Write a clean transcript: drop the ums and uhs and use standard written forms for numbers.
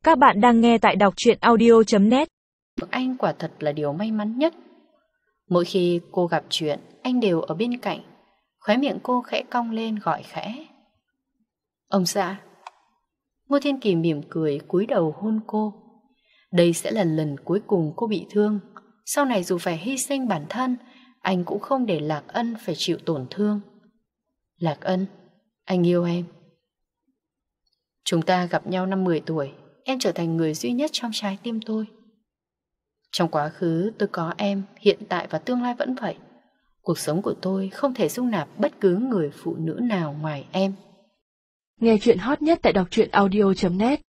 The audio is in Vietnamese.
Các bạn đang nghe tại đọc truyện audio.net. Anh quả thật là điều may mắn nhất. Mỗi khi cô gặp chuyện, anh đều ở bên cạnh. Khóe miệng cô khẽ cong lên gọi khẽ: "Ông xã." Ngô Thiên Kỳ mỉm cười cúi đầu hôn cô. Đây sẽ là lần cuối cùng cô bị thương. Sau này dù phải hy sinh bản thân, anh cũng không để Lạc Ân phải chịu tổn thương. "Lạc Ân, anh yêu em." "Chúng ta gặp nhau năm 10 tuổi, em trở thành người duy nhất trong trái tim tôi. Trong quá khứ tôi có em, hiện tại và tương lai vẫn vậy. Cuộc sống của tôi không thể dung nạp bất cứ người phụ nữ nào ngoài em." Nghe chuyện hot nhất tại đọc truyện audio.net.